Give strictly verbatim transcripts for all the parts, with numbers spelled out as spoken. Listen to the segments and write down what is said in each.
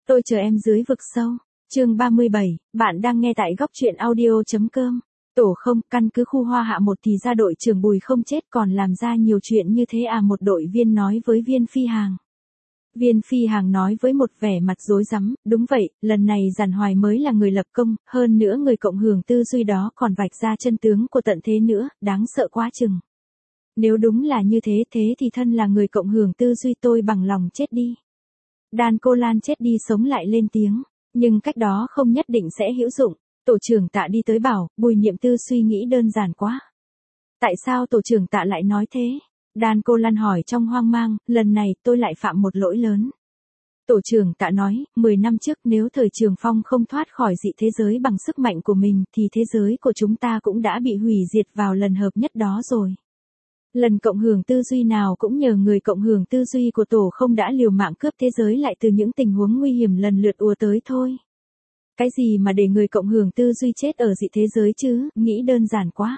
Tôi chờ em dưới vực sâu. Chương ba mươi bảy, bạn đang nghe tại góc truyện audio.com. Tổ không, căn cứ khu Hoa Hạ một thì ra đội trưởng Bùi không chết còn làm ra nhiều chuyện như thế à, một đội viên nói với Viên Phi Hàng. Viên Phi Hàng nói với một vẻ mặt rối rắm, đúng vậy, lần này Giản Hoài mới là người lập công, hơn nữa người cộng hưởng tư duy đó còn vạch ra chân tướng của tận thế nữa, đáng sợ quá chừng. Nếu đúng là như thế thế thì thân là người cộng hưởng tư duy tôi bằng lòng chết đi. Đan Cô Lan chết đi sống lại lên tiếng, nhưng cách đó không nhất định sẽ hữu dụng. Tổ trưởng Tạ đi tới bảo, Bùi Niệm Tư suy nghĩ đơn giản quá. Tại sao tổ trưởng Tạ lại nói thế? Đan Cô Lan hỏi trong hoang mang, lần này tôi lại phạm một lỗi lớn. Tổ trưởng Tạ nói, mười năm trước nếu thời Trường Phong không thoát khỏi dị thế giới bằng sức mạnh của mình thì thế giới của chúng ta cũng đã bị hủy diệt vào lần hợp nhất đó rồi. Lần cộng hưởng tư duy nào cũng nhờ người cộng hưởng tư duy của tổ không đã liều mạng cướp thế giới lại từ những tình huống nguy hiểm lần lượt ùa tới thôi. Cái gì mà để người cộng hưởng tư duy chết ở dị thế giới chứ, nghĩ đơn giản quá.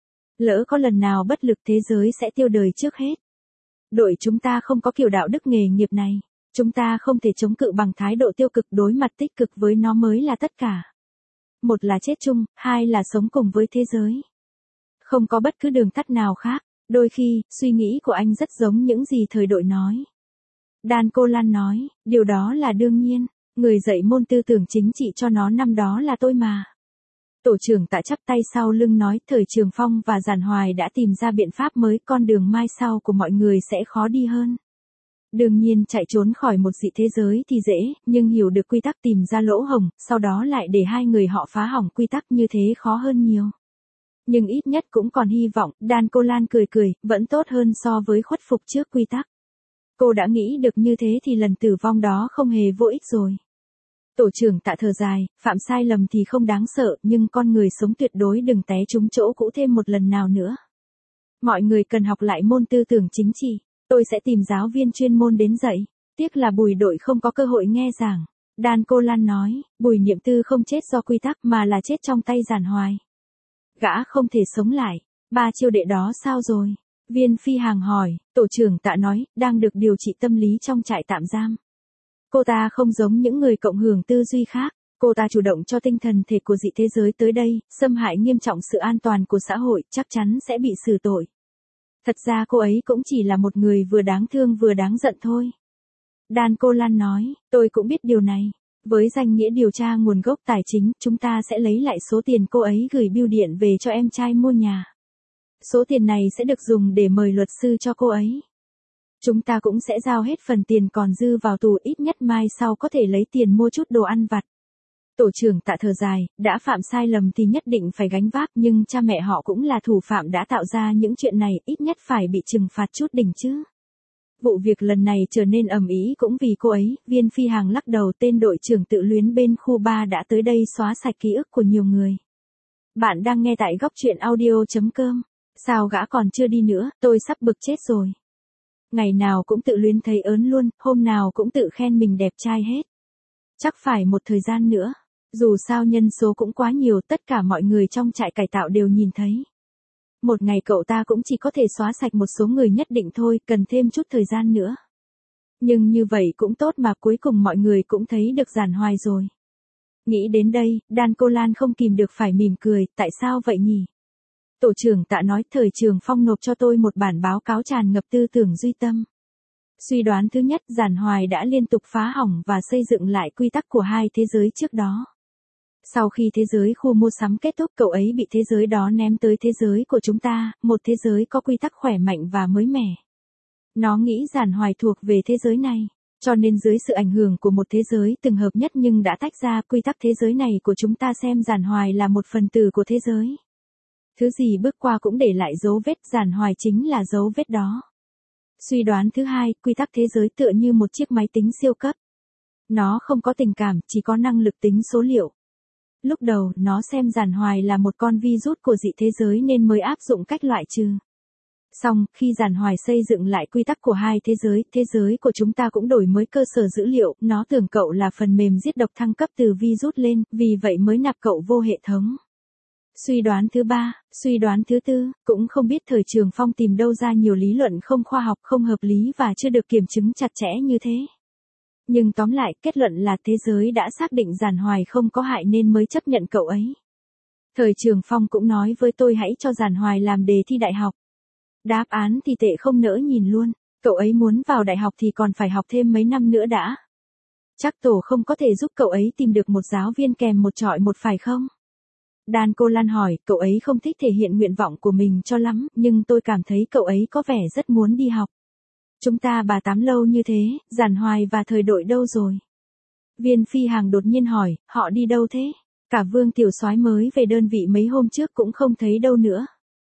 Lỡ có lần nào bất lực thế giới sẽ tiêu đời trước hết. Đội chúng ta không có kiểu đạo đức nghề nghiệp này. Chúng ta không thể chống cự bằng thái độ tiêu cực, đối mặt tích cực với nó mới là tất cả. Một là chết chung, hai là sống cùng với thế giới. Không có bất cứ đường tắt nào khác. Đôi khi, suy nghĩ của anh rất giống những gì thời đội nói. Đan Cô Lan nói, điều đó là đương nhiên, người dạy môn tư tưởng chính trị cho nó năm đó là tôi mà. Tổ trưởng Tạ chắp tay sau lưng nói, thời Trường Phong và Giản Hoài đã tìm ra biện pháp mới, con đường mai sau của mọi người sẽ khó đi hơn. Đương nhiên chạy trốn khỏi một dị thế giới thì dễ, nhưng hiểu được quy tắc tìm ra lỗ hổng, sau đó lại để hai người họ phá hỏng quy tắc như thế khó hơn nhiều. Nhưng ít nhất cũng còn hy vọng, Đan Cô Lan cười cười, vẫn tốt hơn so với khuất phục trước quy tắc. Cô đã nghĩ được như thế thì lần tử vong đó không hề vô ích rồi. Tổ trưởng Tạ thở dài, phạm sai lầm thì không đáng sợ, nhưng con người sống tuyệt đối đừng té trúng chỗ cũ thêm một lần nào nữa. Mọi người cần học lại môn tư tưởng chính trị, tôi sẽ tìm giáo viên chuyên môn đến dạy. Tiếc là Bùi đội không có cơ hội nghe giảng. Đan Cô Lan nói, Bùi Niệm Tư không chết do quy tắc mà là chết trong tay Giản Hoài. Gã không thể sống lại, ba chiêu đệ đó sao rồi? Viên Phi Hàng hỏi, tổ trưởng Tạ nói, đang được điều trị tâm lý trong trại tạm giam. Cô ta không giống những người cộng hưởng tư duy khác, cô ta chủ động cho tinh thần thể của dị thế giới tới đây, xâm hại nghiêm trọng sự an toàn của xã hội, chắc chắn sẽ bị xử tội. Thật ra cô ấy cũng chỉ là một người vừa đáng thương vừa đáng giận thôi. Đan Cô Lan nói, tôi cũng biết điều này. Với danh nghĩa điều tra nguồn gốc tài chính, chúng ta sẽ lấy lại số tiền cô ấy gửi bưu điện về cho em trai mua nhà. Số tiền này sẽ được dùng để mời luật sư cho cô ấy. Chúng ta cũng sẽ giao hết phần tiền còn dư vào tù, ít nhất mai sau có thể lấy tiền mua chút đồ ăn vặt. Tổ trưởng Tạ thở dài, đã phạm sai lầm thì nhất định phải gánh vác, nhưng cha mẹ họ cũng là thủ phạm đã tạo ra những chuyện này, ít nhất phải bị trừng phạt chút đỉnh chứ. Vụ việc lần này trở nên ầm ĩ cũng vì cô ấy. Viên Phi Hàng lắc đầu, tên đội trưởng tự luyến bên khu ba đã tới đây xóa sạch ký ức của nhiều người. Bạn đang nghe tại góc truyện audio.com. Sao gã còn chưa đi nữa, tôi sắp bực chết rồi. Ngày nào cũng tự luyến thấy ớn luôn, hôm nào cũng tự khen mình đẹp trai hết. Chắc phải một thời gian nữa. Dù sao nhân số cũng quá nhiều, tất cả mọi người trong trại cải tạo đều nhìn thấy. Một ngày cậu ta cũng chỉ có thể xóa sạch một số người nhất định thôi, cần thêm chút thời gian nữa. Nhưng như vậy cũng tốt mà, cuối cùng mọi người cũng thấy được Giản Hoài rồi. Nghĩ đến đây, Đan Cô Lan không kìm được phải mỉm cười, tại sao vậy nhỉ? Tổ trưởng Tạ nói, thời Trường Phong nộp cho tôi một bản báo cáo tràn ngập tư tưởng duy tâm. Suy đoán thứ nhất, Giản Hoài đã liên tục phá hỏng và xây dựng lại quy tắc của hai thế giới trước đó. Sau khi thế giới khu mua sắm kết thúc, cậu ấy bị thế giới đó ném tới thế giới của chúng ta, một thế giới có quy tắc khỏe mạnh và mới mẻ. Nó nghĩ Giản Hoài thuộc về thế giới này, cho nên dưới sự ảnh hưởng của một thế giới từng hợp nhất nhưng đã tách ra, quy tắc thế giới này của chúng ta xem Giản Hoài là một phần tử của thế giới. Thứ gì bước qua cũng để lại dấu vết, Giản Hoài chính là dấu vết đó. Suy đoán thứ hai, quy tắc thế giới tựa như một chiếc máy tính siêu cấp. Nó không có tình cảm, chỉ có năng lực tính số liệu. Lúc đầu, nó xem Giản Hoài là một con virus của dị thế giới nên mới áp dụng cách loại trừ. Xong, khi Giản Hoài xây dựng lại quy tắc của hai thế giới, thế giới của chúng ta cũng đổi mới cơ sở dữ liệu, nó tưởng cậu là phần mềm giết độc thăng cấp từ virus lên, vì vậy mới nạp cậu vô hệ thống. Suy đoán thứ ba, suy đoán thứ tư, cũng không biết thời Trường Phong tìm đâu ra nhiều lý luận không khoa học, không hợp lý và chưa được kiểm chứng chặt chẽ như thế. Nhưng tóm lại, kết luận là thế giới đã xác định Giản Hoài không có hại nên mới chấp nhận cậu ấy. Thời Trường Phong cũng nói với tôi hãy cho Giản Hoài làm đề thi đại học. Đáp án thì tệ không nỡ nhìn luôn, cậu ấy muốn vào đại học thì còn phải học thêm mấy năm nữa đã. Chắc tổ không có thể giúp cậu ấy tìm được một giáo viên kèm một chọi một phải không? Đan Cô Lan hỏi, cậu ấy không thích thể hiện nguyện vọng của mình cho lắm, nhưng tôi cảm thấy cậu ấy có vẻ rất muốn đi học. Chúng ta bà tám lâu như thế, Giản Hoài và Thời Đội đâu rồi? Viên Phi Hằng đột nhiên hỏi, họ đi đâu thế? Cả Vương Tiểu Soái mới về đơn vị mấy hôm trước cũng không thấy đâu nữa.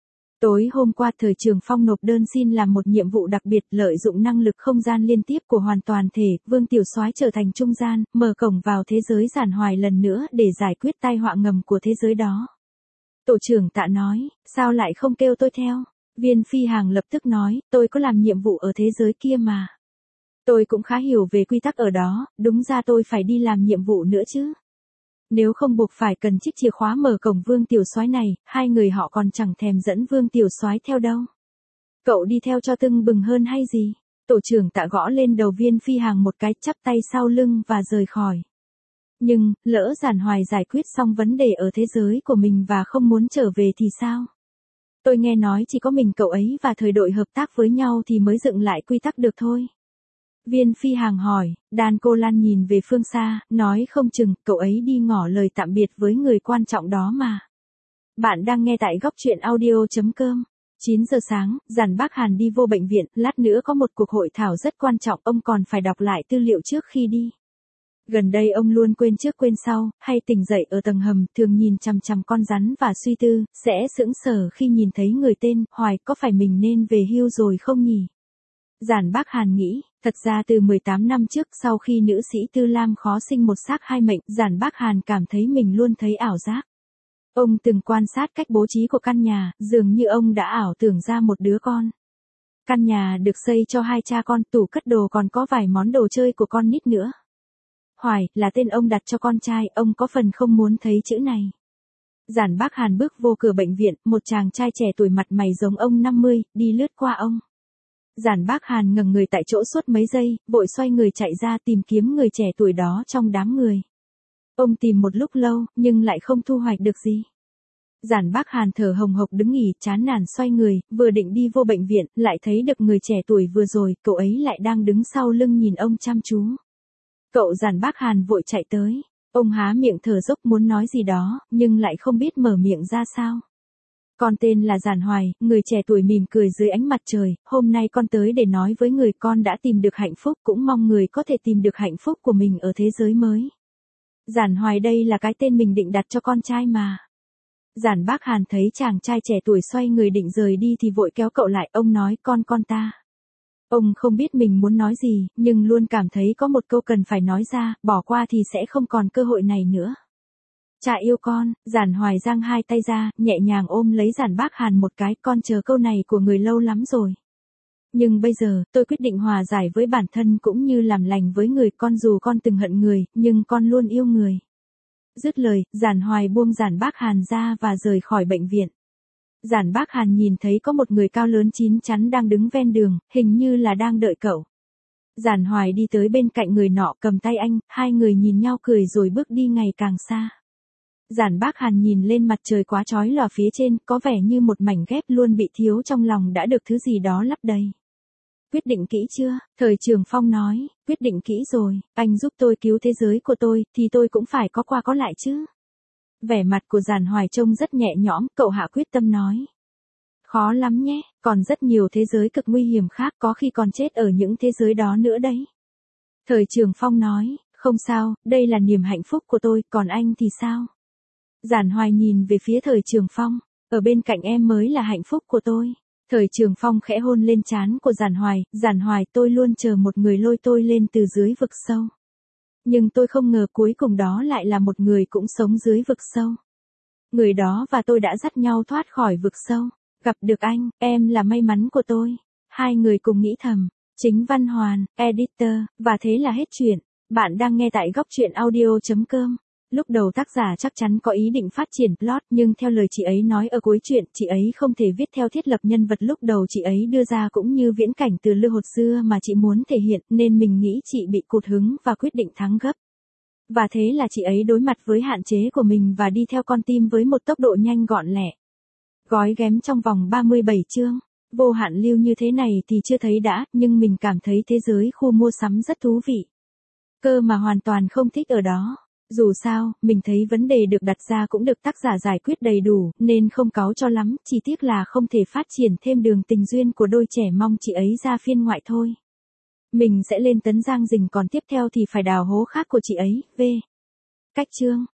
Tối hôm qua Thời Trường Phong nộp đơn xin làm một nhiệm vụ đặc biệt lợi dụng năng lực không gian liên tiếp của hoàn toàn thể, Vương Tiểu Soái trở thành trung gian, mở cổng vào thế giới Giản Hoài lần nữa để giải quyết tai họa ngầm của thế giới đó. Tổ trưởng Tạ nói, sao lại không kêu tôi theo? Viên Phi Hằng lập tức nói, tôi có làm nhiệm vụ ở thế giới kia mà. Tôi cũng khá hiểu về quy tắc ở đó, đúng ra tôi phải đi làm nhiệm vụ nữa chứ. Nếu không buộc phải cần chiếc chìa khóa mở cổng Vương Tiểu Soái này, hai người họ còn chẳng thèm dẫn Vương Tiểu Soái theo đâu. Cậu đi theo cho tưng bừng hơn hay gì? Tổ trưởng Tạ gõ lên đầu Viên Phi Hằng một cái, chắp tay sau lưng và rời khỏi. Nhưng, lỡ Giản Hoài giải quyết xong vấn đề ở thế giới của mình và không muốn trở về thì sao? Tôi nghe nói chỉ có mình cậu ấy và Thời Đội hợp tác với nhau thì mới dựng lại quy tắc được thôi. Viên Phi Hằng hỏi, Đan Cô Lan nhìn về phương xa, nói không chừng, cậu ấy đi ngỏ lời tạm biệt với người quan trọng đó mà. Bạn đang nghe tại góc truyện audio chấm com. chín giờ sáng, Giản Bác Hàn đi vô bệnh viện, lát nữa có một cuộc hội thảo rất quan trọng, ông còn phải đọc lại tư liệu trước khi đi. Gần đây ông luôn quên trước quên sau, hay tỉnh dậy ở tầng hầm, thường nhìn chằm chằm con rắn và suy tư, sẽ sững sờ khi nhìn thấy người tên Hoài, có phải mình nên về hưu rồi không nhỉ? Giản Bác Hàn nghĩ, thật ra từ mười tám năm trước sau khi nữ sĩ Tư Lam khó sinh một xác hai mệnh, Giản Bác Hàn cảm thấy mình luôn thấy ảo giác. Ông từng quan sát cách bố trí của căn nhà, dường như ông đã ảo tưởng ra một đứa con. Căn nhà được xây cho hai cha con, tủ cất đồ còn có vài món đồ chơi của con nít nữa. Hoài, là tên ông đặt cho con trai, ông có phần không muốn thấy chữ này. Giản Bác Hàn bước vô cửa bệnh viện, một chàng trai trẻ tuổi mặt mày giống ông năm mươi, đi lướt qua ông. Giản Bác Hàn ngẩng người tại chỗ suốt mấy giây, vội xoay người chạy ra tìm kiếm người trẻ tuổi đó trong đám người. Ông tìm một lúc lâu, nhưng lại không thu hoạch được gì. Giản Bác Hàn thở hồng hộc đứng nghỉ, chán nản xoay người, vừa định đi vô bệnh viện, lại thấy được người trẻ tuổi vừa rồi, cậu ấy lại đang đứng sau lưng nhìn ông chăm chú. Cậu Giản Bác Hàn vội chạy tới. Ông há miệng thở dốc muốn nói gì đó, nhưng lại không biết mở miệng ra sao. Con tên là Giản Hoài, người trẻ tuổi mỉm cười dưới ánh mặt trời, hôm nay con tới để nói với người con đã tìm được hạnh phúc, cũng mong người có thể tìm được hạnh phúc của mình ở thế giới mới. Giản Hoài đây là cái tên mình định đặt cho con trai mà. Giản Bác Hàn thấy chàng trai trẻ tuổi xoay người định rời đi thì vội kéo cậu lại, ông nói con con ta. Ông không biết mình muốn nói gì, nhưng luôn cảm thấy có một câu cần phải nói ra, bỏ qua thì sẽ không còn cơ hội này nữa. Cha yêu con, Giản Hoài giang hai tay ra, nhẹ nhàng ôm lấy Giản Bác Hàn một cái, con chờ câu này của người lâu lắm rồi. Nhưng bây giờ, tôi quyết định hòa giải với bản thân cũng như làm lành với người, con dù con từng hận người, nhưng con luôn yêu người. Dứt lời, Giản Hoài buông Giản Bác Hàn ra và rời khỏi bệnh viện. Giản Bác Hàn nhìn thấy có một người cao lớn chín chắn đang đứng ven đường, hình như là đang đợi cậu. Giản Hoài đi tới bên cạnh người nọ, cầm tay anh, hai người nhìn nhau cười rồi bước đi ngày càng xa. Giản Bác Hàn nhìn lên mặt trời quá chói lòa phía trên, có vẻ như một mảnh ghép luôn bị thiếu trong lòng đã được thứ gì đó lấp đầy. Quyết định kỹ chưa? Thời Trường Phong nói, quyết định kỹ rồi, anh giúp tôi cứu thế giới của tôi, thì tôi cũng phải có qua có lại chứ. Vẻ mặt của Giản Hoài trông rất nhẹ nhõm, cậu hạ quyết tâm nói. Khó lắm nhé, còn rất nhiều thế giới cực nguy hiểm khác, có khi còn chết ở những thế giới đó nữa đấy. Thời Trường Phong nói, không sao, đây là niềm hạnh phúc của tôi, còn anh thì sao? Giản Hoài nhìn về phía Thời Trường Phong, ở bên cạnh em mới là hạnh phúc của tôi. Thời Trường Phong khẽ hôn lên trán của Giản Hoài, Giản Hoài, tôi luôn chờ một người lôi tôi lên từ dưới vực sâu. Nhưng tôi không ngờ cuối cùng đó lại là một người cũng sống dưới vực sâu. Người đó và tôi đã dắt nhau thoát khỏi vực sâu. Gặp được anh, em là may mắn của tôi. Hai người cùng nghĩ thầm. Chính Văn Hoàn, editor, và thế là hết chuyện. Bạn đang nghe tại góc truyện audio chấm com. Lúc đầu tác giả chắc chắn có ý định phát triển plot, nhưng theo lời chị ấy nói ở cuối truyện, chị ấy không thể viết theo thiết lập nhân vật lúc đầu chị ấy đưa ra cũng như viễn cảnh từ Lư Hột Xưa mà chị muốn thể hiện, nên mình nghĩ chị bị cụt hứng và quyết định thắng gấp. Và thế là chị ấy đối mặt với hạn chế của mình và đi theo con tim với một tốc độ nhanh gọn lẹ. Gói ghém trong vòng ba mươi bảy chương. Vô hạn lưu như thế này thì chưa thấy đã, nhưng mình cảm thấy thế giới khu mua sắm rất thú vị. Cơ mà hoàn toàn không thích ở đó. Dù sao, mình thấy vấn đề được đặt ra cũng được tác giả giải quyết đầy đủ, nên không cáu cho lắm, chỉ tiếc là không thể phát triển thêm đường tình duyên của đôi trẻ, mong chị ấy ra phiên ngoại thôi. Mình sẽ lên Tấn Giang Dình, còn tiếp theo thì phải đào hố khác của chị ấy, v. Cách chương.